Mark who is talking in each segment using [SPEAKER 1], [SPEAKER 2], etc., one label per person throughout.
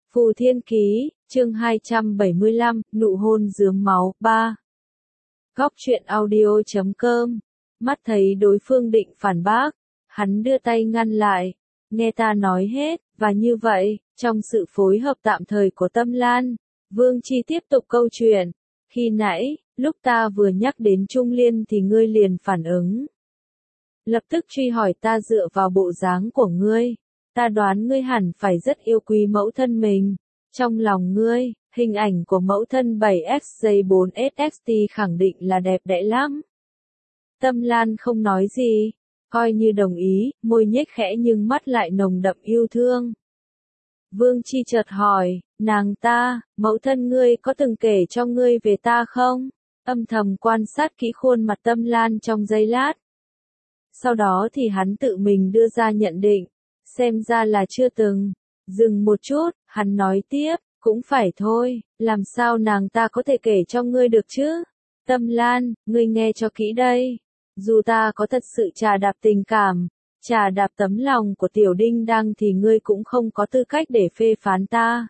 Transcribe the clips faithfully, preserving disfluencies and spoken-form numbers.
[SPEAKER 1] Phù Thiên Ký, chương hai trăm bảy mươi lăm, nụ hôn rướm máu, ba. Góc truyện audio chấm com. Mắt thấy đối phương định phản bác, hắn đưa tay ngăn lại. Nghe ta nói hết, và như vậy, trong sự phối hợp tạm thời của Tâm Lan, Vương Chi tiếp tục câu chuyện. Khi nãy, lúc ta vừa nhắc đến Trung Liên thì ngươi liền phản ứng. Lập tức truy hỏi ta dựa vào bộ dáng của ngươi. Ta đoán ngươi hẳn phải rất yêu quý mẫu thân mình. Trong lòng ngươi, hình ảnh của mẫu thân bảy x J bốn S X T khẳng định là đẹp đẽ lắm. Tâm Lan không nói gì, coi như đồng ý, môi nhếch khẽ nhưng mắt lại nồng đậm yêu thương. Vương Chi chợt hỏi, nàng ta, mẫu thân ngươi có từng kể cho ngươi về ta không? Âm thầm quan sát kỹ khuôn mặt Tâm Lan trong giây lát. Sau đó thì hắn tự mình đưa ra nhận định, xem ra là chưa từng. Dừng một chút, hắn nói tiếp, cũng phải thôi, làm sao nàng ta có thể kể cho ngươi được chứ? Tâm Lan, ngươi nghe cho kỹ đây. Dù ta có thật sự trà đạp tình cảm, trà đạp tấm lòng của tiểu đinh đăng thì ngươi cũng không có tư cách để phê phán ta.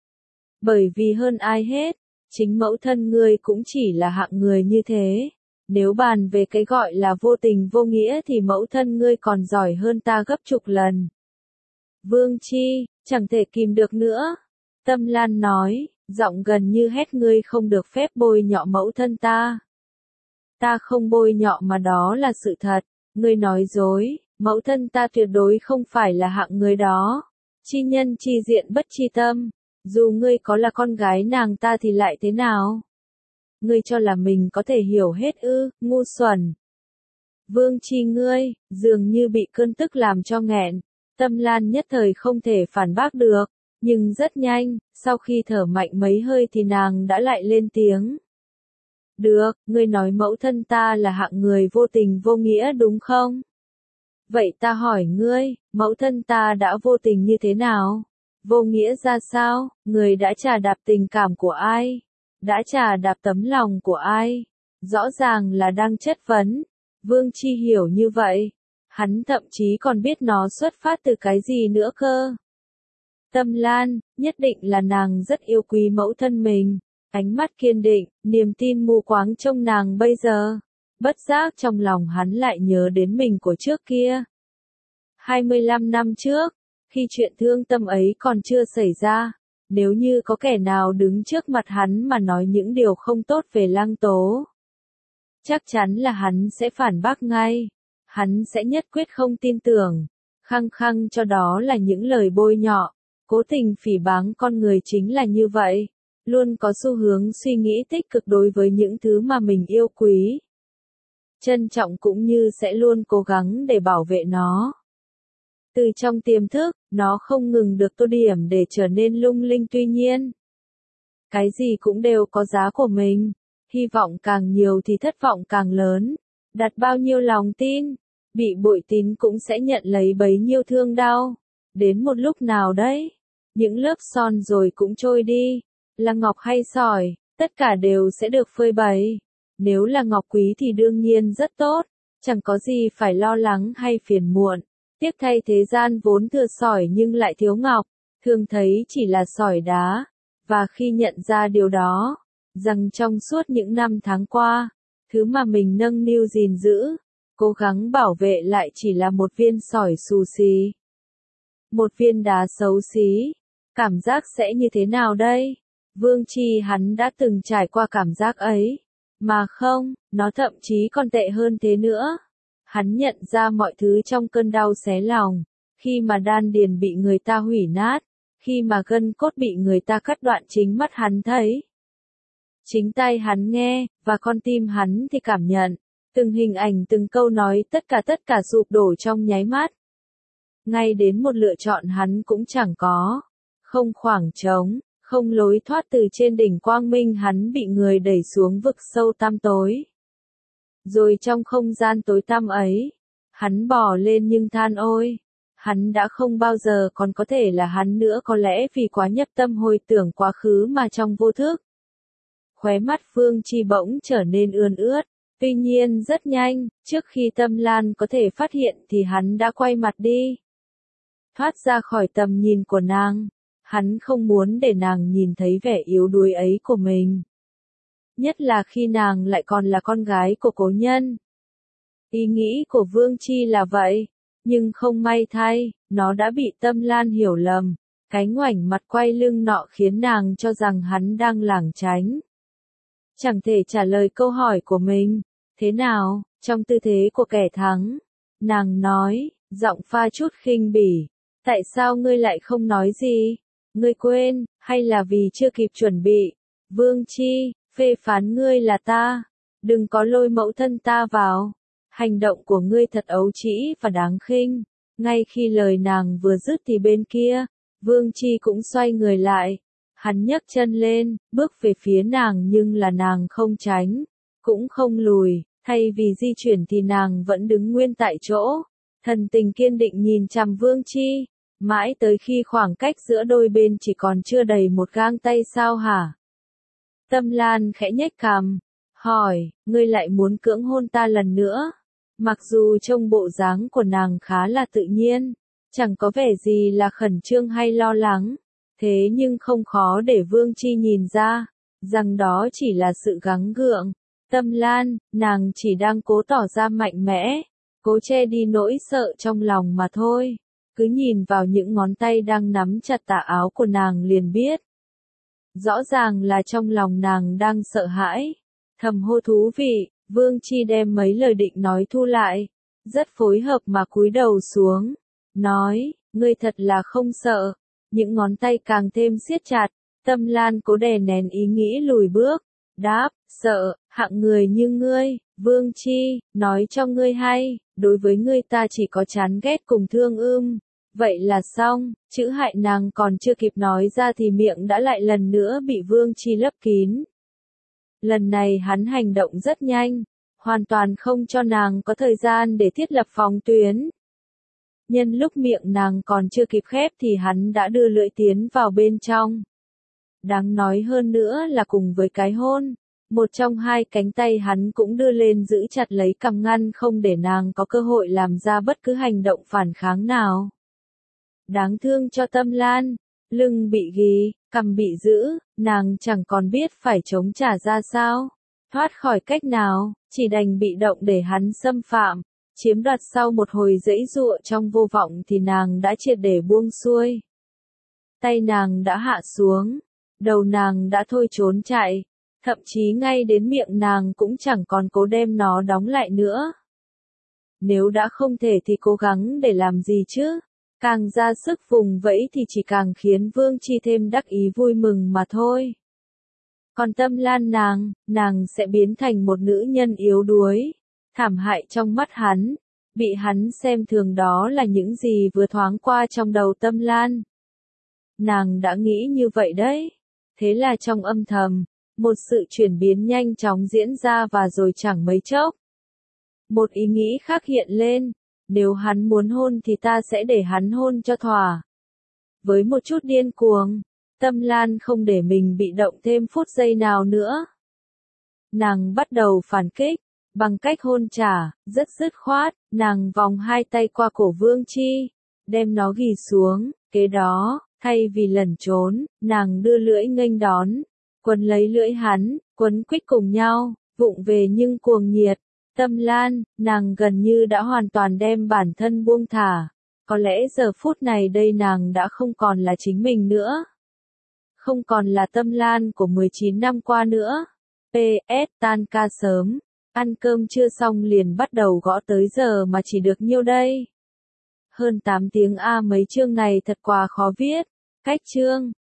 [SPEAKER 1] Bởi vì hơn ai hết, chính mẫu thân ngươi cũng chỉ là hạng người như thế. Nếu bàn về cái gọi là vô tình vô nghĩa thì mẫu thân ngươi còn giỏi hơn ta gấp chục lần. Vương Chi, chẳng thể kìm được nữa. Tâm Lan nói, giọng gần như hét, ngươi không được phép bôi nhọ mẫu thân ta. Ta không bôi nhọ mà đó là sự thật. Ngươi nói dối, mẫu thân ta tuyệt đối không phải là hạng người đó. Chi nhân chi diện bất chi tâm. Dù ngươi có là con gái nàng ta thì lại thế nào? Ngươi cho là mình có thể hiểu hết ư, ngu xuẩn. Vương Chi ngươi, dường như bị cơn tức làm cho nghẹn. Tâm Lan nhất thời không thể phản bác được, nhưng rất nhanh, sau khi thở mạnh mấy hơi thì nàng đã lại lên tiếng. Được, ngươi nói mẫu thân ta là hạng người vô tình vô nghĩa đúng không? Vậy ta hỏi ngươi, mẫu thân ta đã vô tình như thế nào? Vô nghĩa ra sao? Người đã trà đạp tình cảm của ai? Đã trà đạp tấm lòng của ai? Rõ ràng là đang chất vấn. Vương Chi hiểu như vậy. Hắn thậm chí còn biết nó xuất phát từ cái gì nữa cơ. Tâm Lan, nhất định là nàng rất yêu quý mẫu thân mình. Ánh mắt kiên định, niềm tin mù quáng trong nàng bây giờ. Bất giác trong lòng hắn lại nhớ đến mình của trước kia. hai mươi lăm năm trước, khi chuyện thương tâm ấy còn chưa xảy ra, nếu như có kẻ nào đứng trước mặt hắn mà nói những điều không tốt về Lăng Tố, chắc chắn là hắn sẽ phản bác ngay. Hắn sẽ nhất quyết không tin tưởng, khăng khăng cho đó là những lời bôi nhọ, cố tình phỉ báng con người chính là như vậy, luôn có xu hướng suy nghĩ tích cực đối với những thứ mà mình yêu quý. Trân trọng cũng như sẽ luôn cố gắng để bảo vệ nó. Từ trong tiềm thức, nó không ngừng được tô điểm để trở nên lung linh tuy nhiên. Cái gì cũng đều có giá của mình, hy vọng càng nhiều thì thất vọng càng lớn, đặt bao nhiêu lòng tin. Bị bội tín cũng sẽ nhận lấy bấy nhiêu thương đau. Đến một lúc nào đấy, những lớp son rồi cũng trôi đi. Là ngọc hay sỏi, tất cả đều sẽ được phơi bày. Nếu là ngọc quý thì đương nhiên rất tốt, chẳng có gì phải lo lắng hay phiền muộn. Tiếc thay thế gian vốn thừa sỏi nhưng lại thiếu ngọc, thường thấy chỉ là sỏi đá. Và khi nhận ra điều đó, rằng trong suốt những năm tháng qua, thứ mà mình nâng niu gìn giữ, cố gắng bảo vệ lại chỉ là một viên sỏi xù xì. Một viên đá xấu xí. Cảm giác sẽ như thế nào đây? Vương Chi hắn đã từng trải qua cảm giác ấy. Mà không, nó thậm chí còn tệ hơn thế nữa. Hắn nhận ra mọi thứ trong cơn đau xé lòng. Khi mà đan điền bị người ta hủy nát. Khi mà gân cốt bị người ta cắt đoạn chính mắt hắn thấy. Chính tay hắn nghe, và con tim hắn thì cảm nhận. Từng hình ảnh từng câu nói tất cả tất cả sụp đổ trong nháy mắt. Ngay đến một lựa chọn hắn cũng chẳng có. Không khoảng trống, không lối thoát từ trên đỉnh quang minh hắn bị người đẩy xuống vực sâu tăm tối. Rồi trong không gian tối tăm ấy, hắn bò lên nhưng than ôi. Hắn đã không bao giờ còn có thể là hắn nữa có lẽ vì quá nhập tâm hồi tưởng quá khứ mà trong vô thức. Khóe mắt Vương Chi bỗng trở nên ươn ướt. Tuy nhiên rất nhanh, trước khi Tâm Lan có thể phát hiện thì hắn đã quay mặt đi. Thoát ra khỏi tầm nhìn của nàng. Hắn không muốn để nàng nhìn thấy vẻ yếu đuối ấy của mình. Nhất là khi nàng lại còn là con gái của cố nhân. Ý nghĩ của Vương Chi là vậy, nhưng không may thay, nó đã bị Tâm Lan hiểu lầm. Cái ngoảnh mặt quay lưng nọ khiến nàng cho rằng hắn đang lảng tránh. Chẳng thể trả lời câu hỏi của mình. Thế nào, trong tư thế của kẻ thắng? Nàng nói, giọng pha chút khinh bỉ. Tại sao ngươi lại không nói gì? Ngươi quên, hay là vì chưa kịp chuẩn bị? Vương Chi, phê phán ngươi là ta. Đừng có lôi mẫu thân ta vào. Hành động của ngươi thật ấu trĩ và đáng khinh. Ngay khi lời nàng vừa dứt thì bên kia, Vương Chi cũng xoay người lại. Hắn nhấc chân lên, bước về phía nàng nhưng là nàng không tránh, cũng không lùi, thay vì di chuyển thì nàng vẫn đứng nguyên tại chỗ. Thần tình kiên định nhìn chằm Vương Chi, mãi tới khi khoảng cách giữa đôi bên chỉ còn chưa đầy một gang tay sao hả? Tâm Lan khẽ nhếch cằm, hỏi, ngươi lại muốn cưỡng hôn ta lần nữa? Mặc dù trông bộ dáng của nàng khá là tự nhiên, chẳng có vẻ gì là khẩn trương hay lo lắng, thế nhưng không khó để Vương Chi nhìn ra, rằng đó chỉ là sự gắng gượng. Tâm Lan, nàng chỉ đang cố tỏ ra mạnh mẽ, cố che đi nỗi sợ trong lòng mà thôi. Cứ nhìn vào những ngón tay đang nắm chặt tà áo của nàng liền biết. Rõ ràng là trong lòng nàng đang sợ hãi. Thầm hô thú vị, Vương Chi đem mấy lời định nói thu lại, rất phối hợp mà cúi đầu xuống, nói, ngươi thật là không sợ. Những ngón tay càng thêm siết chặt, Tâm Lan cố đè nén ý nghĩ lùi bước, đáp, sợ, hạng người như ngươi, Vương Chi, nói cho ngươi hay, đối với ngươi ta chỉ có chán ghét cùng thương ưm. Vậy là xong, chữ hại nàng còn chưa kịp nói ra thì miệng đã lại lần nữa bị Vương Chi lấp kín. Lần này hắn hành động rất nhanh, hoàn toàn không cho nàng có thời gian để thiết lập phòng tuyến. Nhân lúc miệng nàng còn chưa kịp khép thì hắn đã đưa lưỡi tiến vào bên trong. Đáng nói hơn nữa là cùng với cái hôn, một trong hai cánh tay hắn cũng đưa lên giữ chặt lấy cằm ngăn không để nàng có cơ hội làm ra bất cứ hành động phản kháng nào. Đáng thương cho Tâm Lan, lưng bị ghì, cằm bị giữ, nàng chẳng còn biết phải chống trả ra sao, thoát khỏi cách nào, chỉ đành bị động để hắn xâm phạm, chiếm đoạt. Sau một hồi giãy giụa trong vô vọng thì nàng đã triệt để buông xuôi. Tay nàng đã hạ xuống, đầu nàng đã thôi trốn chạy, thậm chí ngay đến miệng nàng cũng chẳng còn cố đem nó đóng lại nữa. Nếu đã không thể thì cố gắng để làm gì chứ? Càng ra sức vùng vẫy thì chỉ càng khiến Vương Chi thêm đắc ý vui mừng mà thôi. Còn Tâm Lan nàng, nàng sẽ biến thành một nữ nhân yếu đuối, thảm hại trong mắt hắn, bị hắn xem thường. Đó là những gì vừa thoáng qua trong đầu Tâm Lan. Nàng đã nghĩ như vậy đấy. Thế là trong âm thầm, một sự chuyển biến nhanh chóng diễn ra và rồi chẳng mấy chốc. Một ý nghĩ khác hiện lên. Nếu hắn muốn hôn thì ta sẽ để hắn hôn cho thỏa. Với một chút điên cuồng, Tâm Lan không để mình bị động thêm phút giây nào nữa. Nàng bắt đầu phản kích, bằng cách hôn trả, rất dứt khoát, nàng vòng hai tay qua cổ Vương Chi, đem nó ghì xuống, kế đó, thay vì lẩn trốn, nàng đưa lưỡi nghênh đón, quấn lấy lưỡi hắn, quấn quýt cùng nhau, vụng về nhưng cuồng nhiệt. Tâm Lan, nàng gần như đã hoàn toàn đem bản thân buông thả. Có lẽ giờ phút này đây nàng đã không còn là chính mình nữa. Không còn là Tâm Lan của mười chín năm qua nữa. pê ét tan ca sớm. Ăn cơm chưa xong liền bắt đầu gõ tới giờ mà chỉ được nhiêu đây. Hơn tám tiếng a mấy chương này thật quá khó viết. Cách chương.